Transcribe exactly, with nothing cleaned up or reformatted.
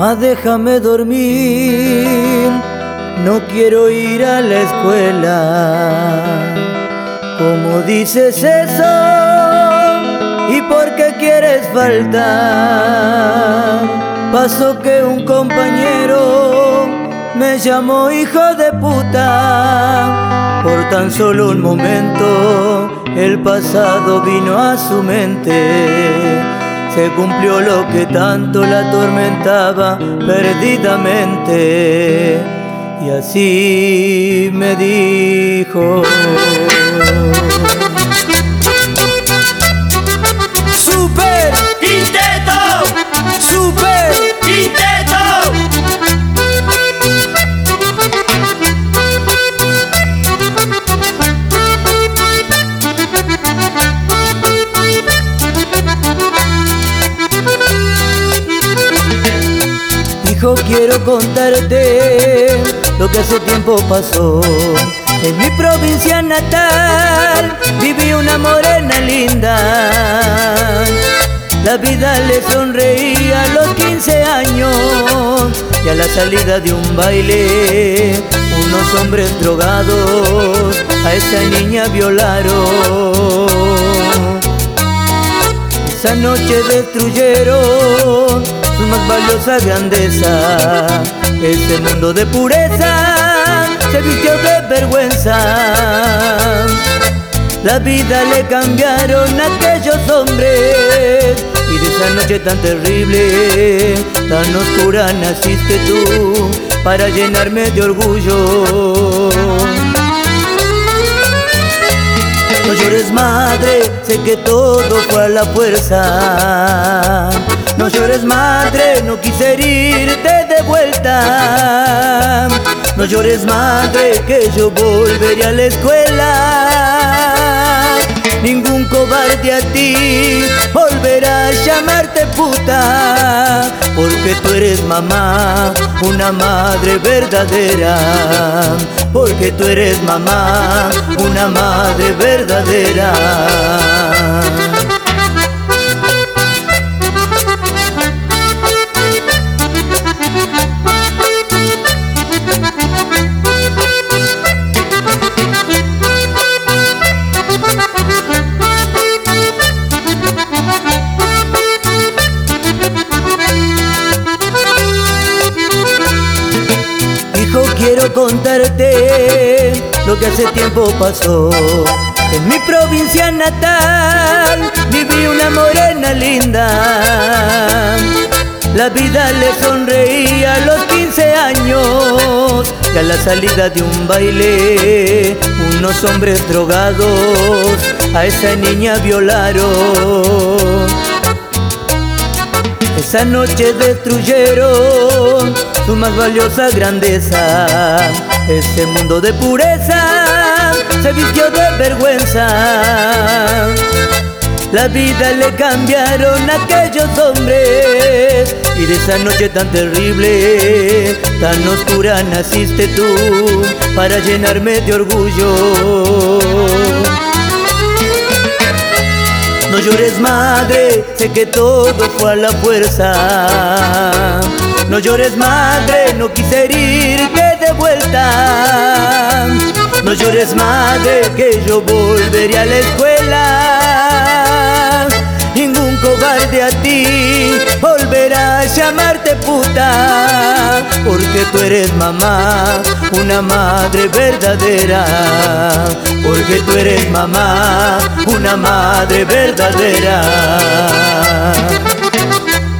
Mas déjame dormir, no quiero ir a la escuela. ¿Cómo dices eso? ¿Y por qué quieres faltar? Pasó que un compañero me llamó hijo de puta. Por tan solo un momento el pasado vino a su mente. Se cumplió lo que tanto la atormentaba perdidamente. Y así me dijo: Super Quinteto, Super Quinteto. Hijo, quiero contarte lo que hace tiempo pasó. En mi provincia natal viví una morena linda. La vida le sonreía a los quince años y a la salida de un baile unos hombres drogados a esa niña violaron. Esa noche destruyeron su más valiosa grandeza. Ese mundo de pureza se vistió de vergüenza. La vida le cambiaron a aquellos hombres, y de esa noche tan terrible, tan oscura, naciste tú para llenarme de orgullo. No llores, madre, sé que todo fue a la fuerza. No llores, madre, no quise herirte de vuelta. No llores, madre, que yo volveré a la escuela. Ningún cobarde a ti volverá a llamarte puta, porque tú eres mamá, una madre verdadera. Porque tú eres mamá, una madre verdadera. Quiero contarte lo que hace tiempo pasó. En mi provincia natal viví una morena linda. La vida le sonreía a los quince años y a la salida de un baile unos hombres drogados a esa niña violaron. Esa noche destruyeron su más valiosa grandeza. Ese mundo de pureza se vistió de vergüenza. La vida le cambiaron a aquellos hombres, y de esa noche tan terrible, tan oscura, naciste tú para llenarme de orgullo. No llores, madre, sé que todo fue a la fuerza. No llores, madre, no quise herirte de vuelta. No llores, madre, que yo volveré a la escuela. Ningún cobarde a ti volverá a llamarte puta, porque tú eres mamá, una madre verdadera. Porque tú eres mamá, una madre verdadera.